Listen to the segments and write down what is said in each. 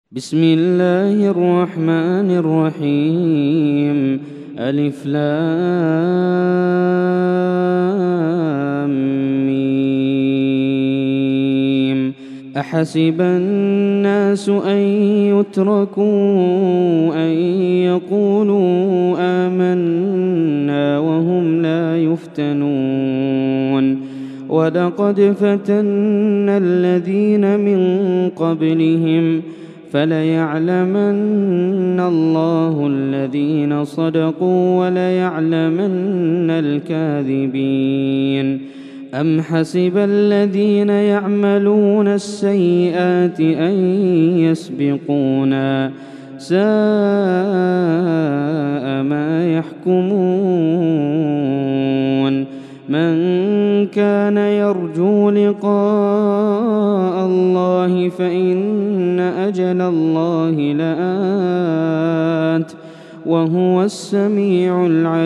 بسم الله الرحمن الرحيم. ألف لام ميم. أحسب الناس أن يتركوا أن يقولوا آمنا وهم لا يفتنون. ولقد فتنا الذين من قبلهم فليعلمن الله الذين صدقوا وليعلمن الكاذبين. أم حسب الذين يعملون السيئات أن يسبقونا ساء ما يحكمون. من كان يرجو لقاء الله فإن أجل الله لآت وهو السميع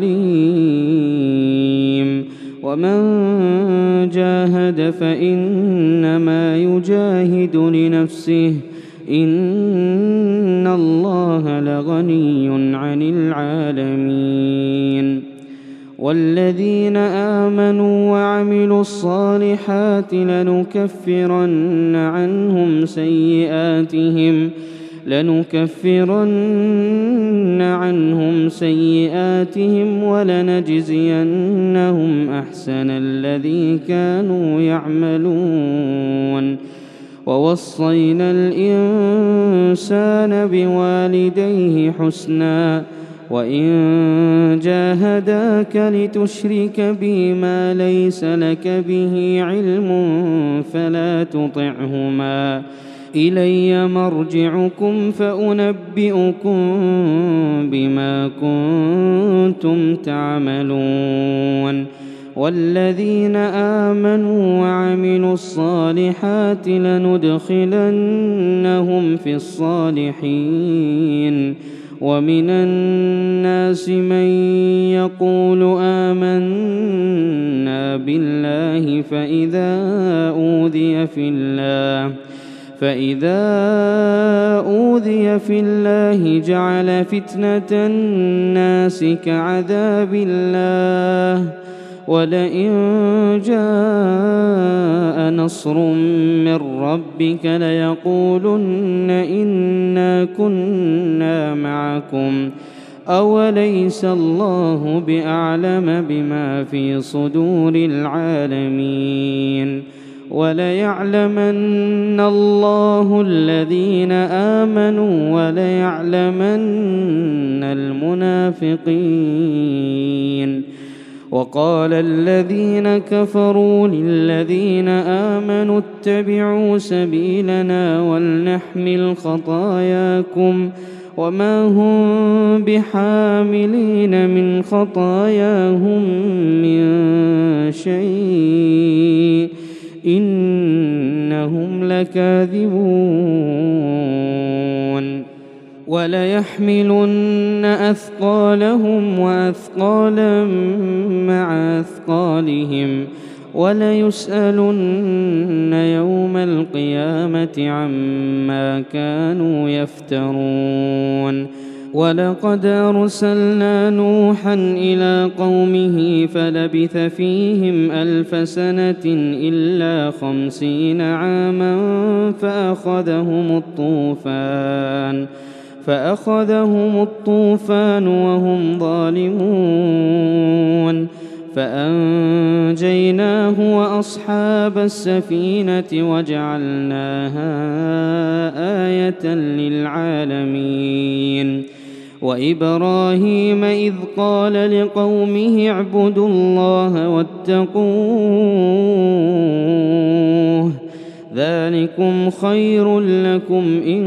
العليم. ومن جاهد فإنما يجاهد لنفسه إن الله لغني عن العالمين. والذين آمنوا وعملوا الصالحات لنكفرن عنهم سيئاتهم ولنجزينهم أحسن الذي كانوا يعملون. ووصينا الإنسان بوالديه حسنا وإن جاهداك لتشرك بي ما ليس لك به علم فلا تطعهما إلي مرجعكم فأنبئكم بما كنتم تعملون. والذين آمنوا وعملوا الصالحات لندخلنهم في الصالحين. ومن الناس من يقول آمنا بالله فإذا أوذي في الله جعل فتنة الناس كعذاب الله ولئن جاء نصر من ربك ليقولن إنا كنا معكم أوليس الله بأعلم بما في صدور العالمين. وليعلمن الله الذين آمنوا وليعلمن المنافقين. وقال الذين كفروا للذين آمنوا اتبعوا سبيلنا ولنحمل خطاياكم وما هم بحاملين من خطاياهم من شيء إنهم لكاذبون. وليحملن أثقالهم وأثقالا مع أثقالهم وليسألن يوم القيامة عما كانوا يفترون. ولقد أرسلنا نوحا إلى قومه فلبث فيهم 1000 سنة إلا 50 عاما فأخذهم الطوفان وهم ظالمون فأنجيناه وأصحاب السفينة وجعلناها آية للعالمين. وإبراهيم إذ قال لقومه اعبدوا الله واتقوه ذلكم خير لكم إن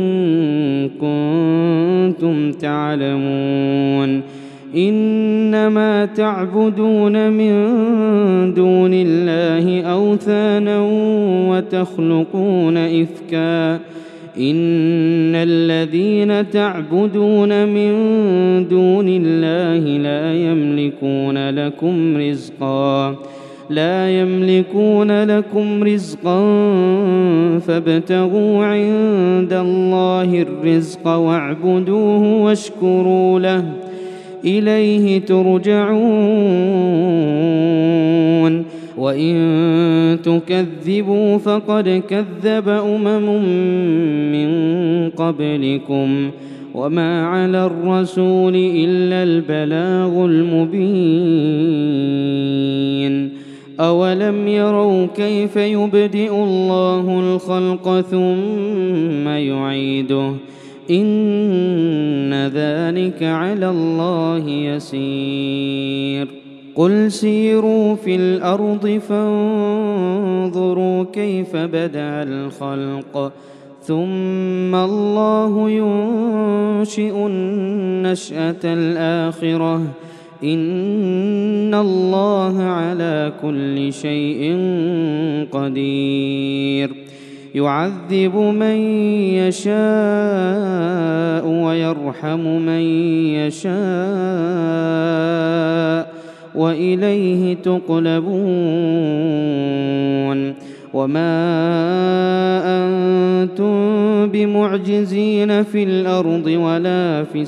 كنتم تعلمون. إنما تعبدون من دون الله أوثانا وتخلقون إفكا إن الذين تعبدون من دون الله لا يملكون لكم رزقا لا يملكون لكم رزقا فابتغوا عند الله الرزق واعبدوه واشكروا له إليه ترجعون وإن تكذبوا فقد كذب من قبلكم وما على الرسول إلا البلاغ المبين أولم يروا كيف يبدئ الله الخلق ثم يعيده إن ذلك على الله يسير قل سيروا في الأرض فانظروا كيف بدأ الخلق ثم الله ينشئ النشأة الآخرة إن الله على كل شيء قدير يعذب من يشاء ويرحم من يشاء وإليه تقلبون وما أنتم بمعجزين في الأرض ولا في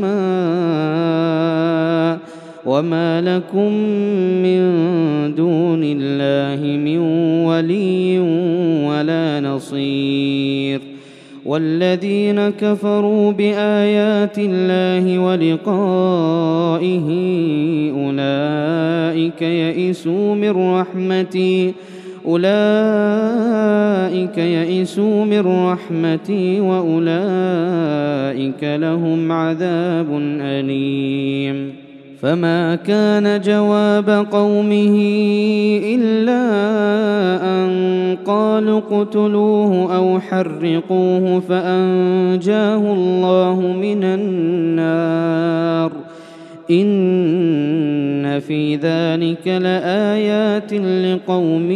السماء وما لكم من دون الله من ولي ولا نصير والذين كفروا بآيات الله ولقائه أولئك يئسوا من رحمتي وأولئك لهم عذاب أليم فما كان جواب قومه إلا أن قالوا اقتلوه أو حرقوه فأنجاه الله من النار إن في ذلك لآيات لقوم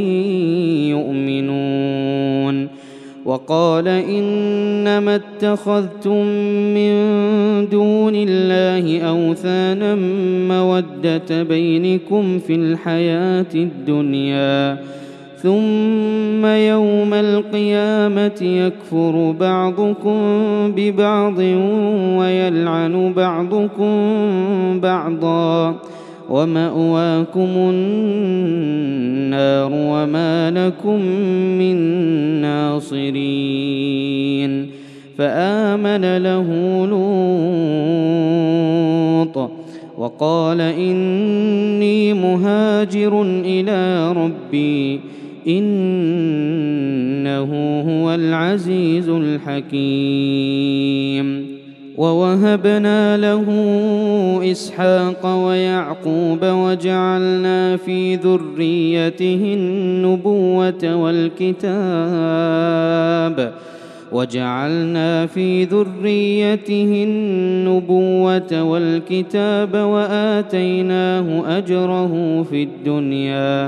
يؤمنون وقال إنما اتخذتم من دون الله أوثانا مودة بينكم في الحياة الدنيا ثم يوم القيامة يكفر بعضكم ببعض ويلعن بعضكم بعضا ومأواكم النار وما لكم من ناصرين فآمن له لوط وقال إني مهاجر إلى ربي إنه هو العزيز الحكيم ووهبنا له إسحاق ويعقوب وجعلنا في ذريته النبوة والكتاب وآتيناه أجره في الدنيا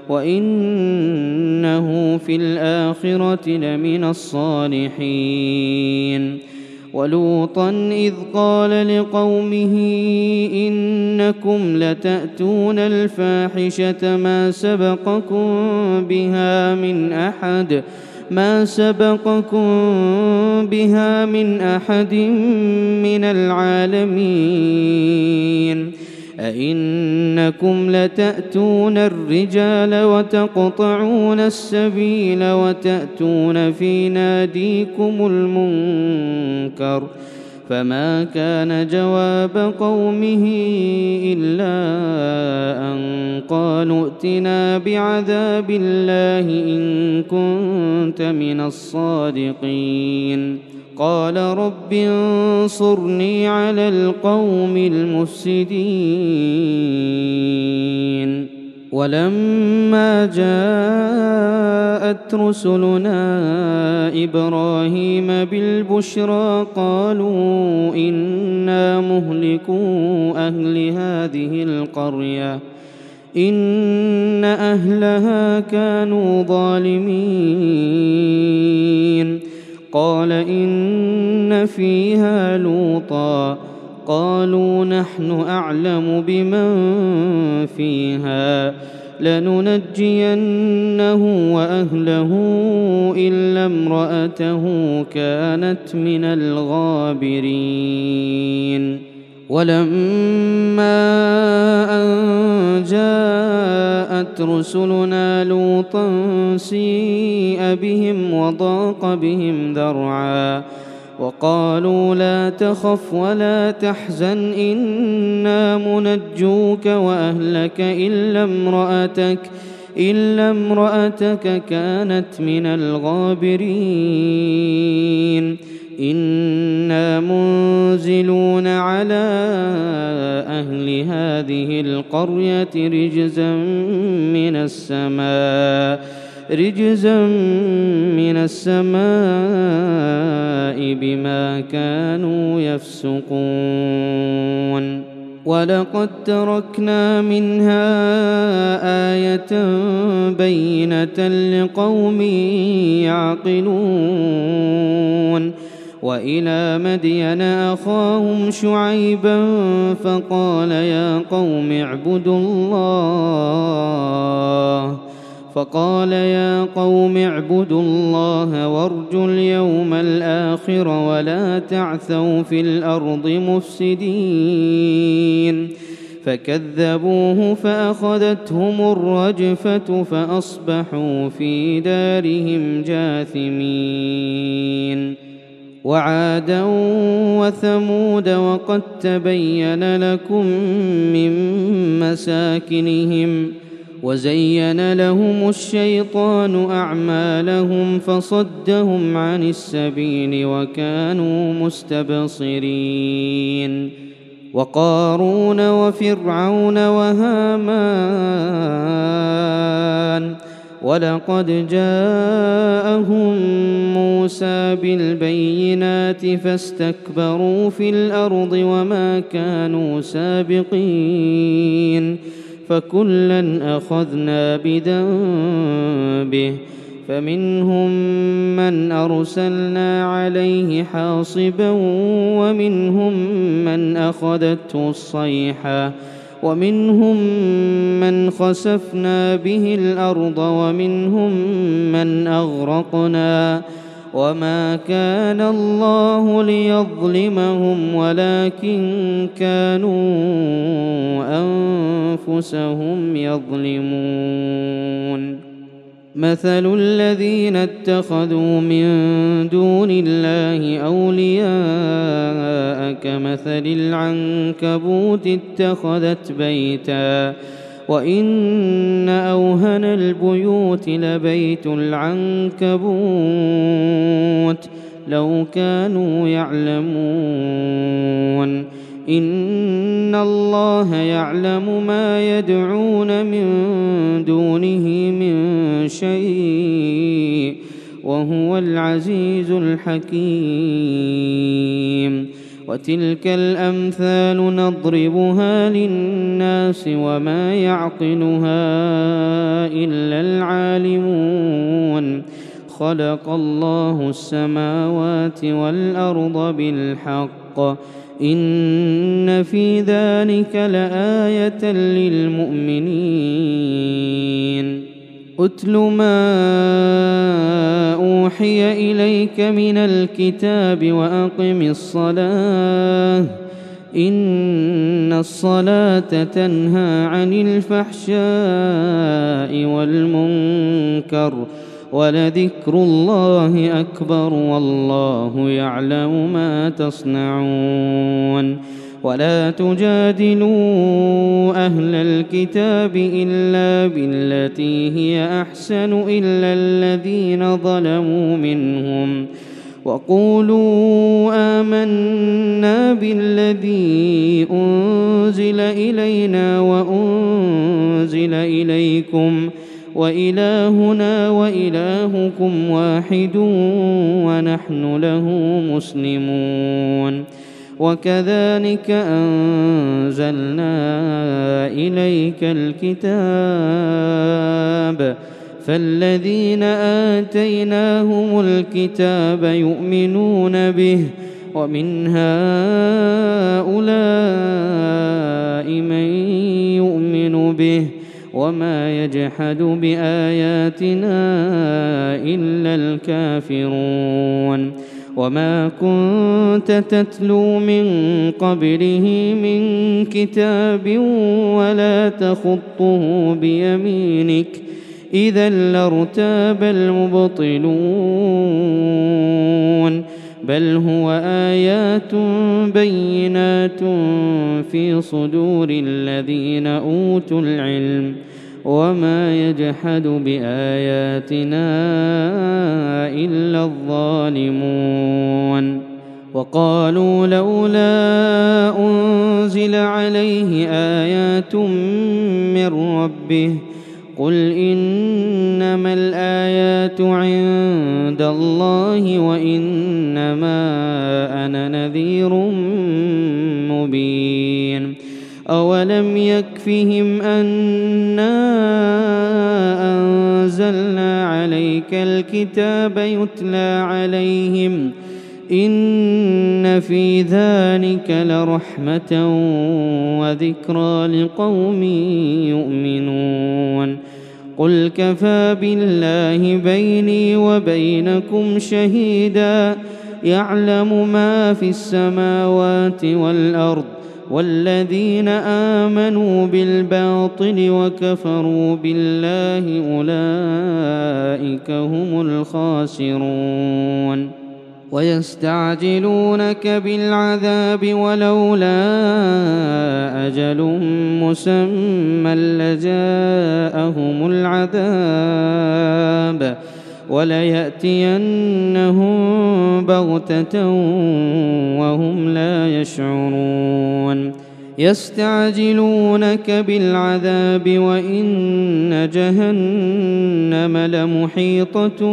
وإنه في الآخرة لمن الصالحين ولوطا إذ قال لقومه إنكم لتأتون الفاحشة ما سبقكم بها من أحد من العالمين أئنكم لتأتون الرجال وتقطعون السبيل وتأتون في ناديكم المنكر فما كان جواب قومه إلا أن قالوا ائتنا بعذاب الله إن كنت من الصادقين قال رب انصرني على القوم المفسدين ولما جاءت رسلنا إبراهيم بالبشرى قالوا إنا مهلكو أهل هذه القرية إن أهلها كانوا ظالمين قال إن فيها لوطا قالوا نحن أعلم بمن فيها لننجينه وأهله إلا امرأته كانت من الغابرين. ولما أن جاءت رسلنا لوطا سيء بهم وضاق بهم ذرعا وقالوا لا تخف ولا تحزن إنا منجوك وأهلك إلا امرأتك كانت من الغابرين إنا منزلون على أهل هذه القرية رجزا من السماء بما كانوا يفسقون. ولقد تركنا منها آية بينة لقوم يعقلون. وإلى مدين أخاهم شعيبا فقال يا قوم اعبدوا الله وارجوا اليوم الآخر ولا تعثوا في الأرض مفسدين. فكذبوه فأخذتهم الرجفة فأصبحوا في دارهم جاثمين. وعادا وثمود وقد تبين لكم من مساكنهم وزين لهم الشيطان أعمالهم فصدهم عن السبيل وكانوا مستبصرين. وقارون وفرعون وهامان ولقد جاءهم موسى بالبينات فاستكبروا في الأرض وما كانوا سابقين فكلا أخذنا بذنبه فمنهم من أرسلنا عليه حاصبا ومنهم من أخذته الصيحة ومنهم من خسفنا به الأرض ومنهم من أغرقنا وما كان الله ليظلمهم ولكن كانوا أنفسهم يظلمون. مثل الذين اتخذوا من دون الله أولياء كمثل العنكبوت اتخذت بيتا وإن أوهن البيوت لبيت العنكبوت لو كانوا يعلمون. إن الله يعلم ما يدعون من دونه من شيء وهو العزيز الحكيم. وتلك الأمثال نضربها للناس وما يعقلها إلا العالمون. خلق الله السماوات والأرض بالحق إن في ذلك لآية للمؤمنين. أتل ما أوحي إليك من الكتاب وأقم الصلاة إن الصلاة تنهى عن الفحشاء والمنكر ولذكر الله أكبر والله يعلم ما تصنعون. ولا تجادلوا أهل الكتاب إلا بالتي هي أحسن إلا الذين ظلموا منهم وقولوا آمنا بالذي أنزل إلينا وأنزل إليكم وإلهنا وإلهكم واحد ونحن له مسلمون. وكذلك أنزلنا إليك الكتاب فالذين آتيناهم الكتاب يؤمنون به ومن هؤلاء من يؤمن به وما يجحد بآياتنا إلا الكافرون وما كنت تتلو من قبله من كتاب ولا تخطه بيمينك إذا لارتاب المبطلون بل هو آيات بينات في صدور الذين أوتوا العلم وما يجحد بآياتنا إلا الظالمون وقالوا لولا أنزل عليه آيات من ربه قل إنما الآيات عند الله وإنما أنا نذير مبين أولم يكفهم أنا أنزلنا عليك الكتاب يتلى عليهم إن في ذلك لرحمة وذكرى لقوم يؤمنون قل كفى بالله بيني وبينكم شهيدا يعلم ما في السماوات والأرض والذين آمنوا بالباطل وكفروا بالله أولئك هم الخاسرون ويستعجلونك بالعذاب ولولا أجل مسمى لجاءهم العذاب وليأتينهم بغتة وهم لا يشعرون يستعجلونك بالعذاب وإن جهنم لمحيطة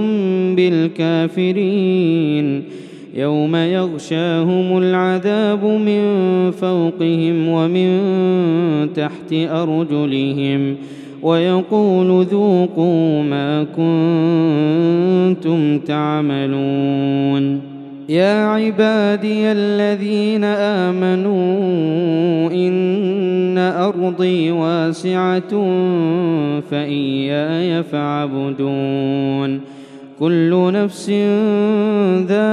بالكافرين يوم يغشاهم العذاب من فوقهم ومن تحت أرجلهم ويقول ذوقوا ما كنتم تعملون يا عبادي الذين آمنوا إن أرضي واسعة فإياي فاعبدون كل نفس ذائقة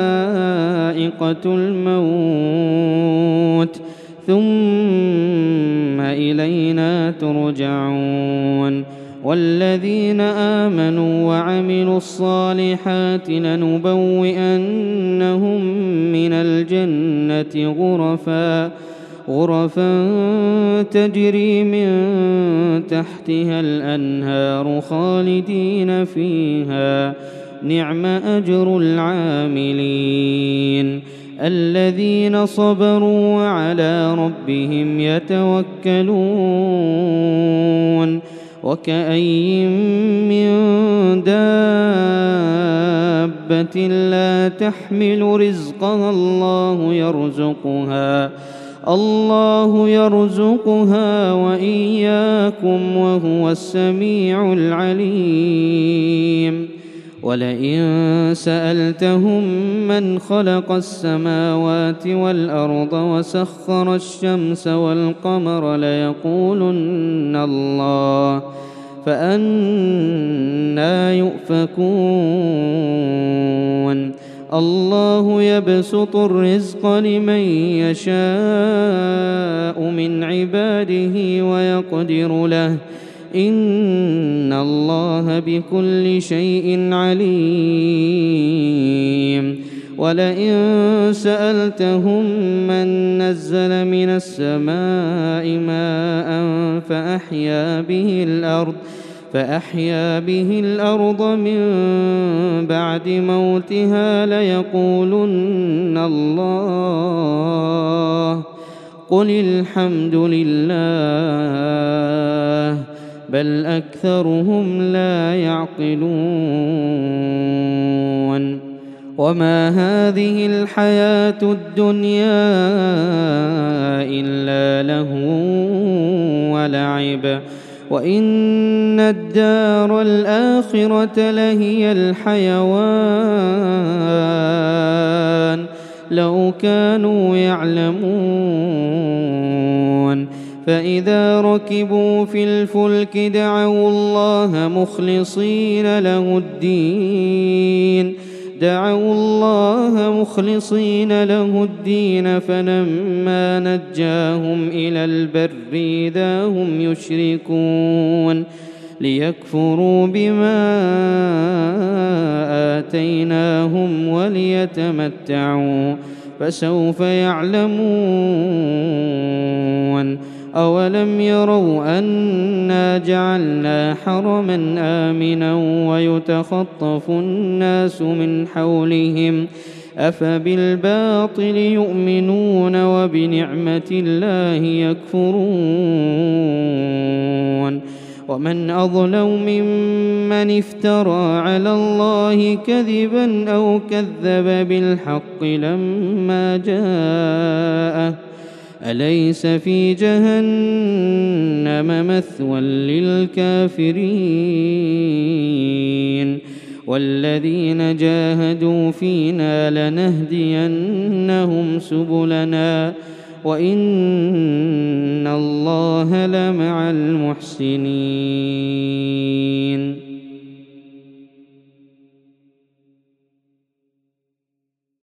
الموت ثم إلينا ترجعون والذين آمنوا وعملوا الصالحات لنبوئنهم من الجنة غرفا تجري من تحتها الأنهار خالدين فيها نعم أجر العاملين الذين صبروا وعلى ربهم يتوكلون وكأي من دابة لا تحمل رزقها الله يرزقها وإياكم وهو السميع العليم ولئن سألتهم من خلق السماوات والأرض وسخر الشمس والقمر ليقولن الله فأنى يؤفكون الله يبسط الرزق لمن يشاء من عباده ويقدر له إن الله بكل شيء عليم ولئن سألتهم من نزل من السماء ماء فأحيا به الأرض من بعد موتها ليقولن الله قل الحمد لله بل أكثرهم لا يعقلون وما هذه الحياة الدنيا إلا لهو ولعب وإن الدار الآخرة لهي الحيوان لو كانوا يعلمون فإذا ركبوا في الفلك دعوا الله مخلصين له الدين فلما نجاهم إلى البر إذا هم يشركون ليكفروا بما آتيناهم وليتمتعوا فسوف يعلمون أولم يروا أنا جعلنا حرما آمنا ويتخطف الناس من حولهم أفبالباطل يؤمنون وبنعمة الله يكفرون ومن أظلم ممن افترى على الله كذبا أو كذب بالحق لما جاءه أليس في جهنم مثوى للكافرين والذين جاهدوا فينا لنهدينهم سبلنا وإن الله لمع المحسنين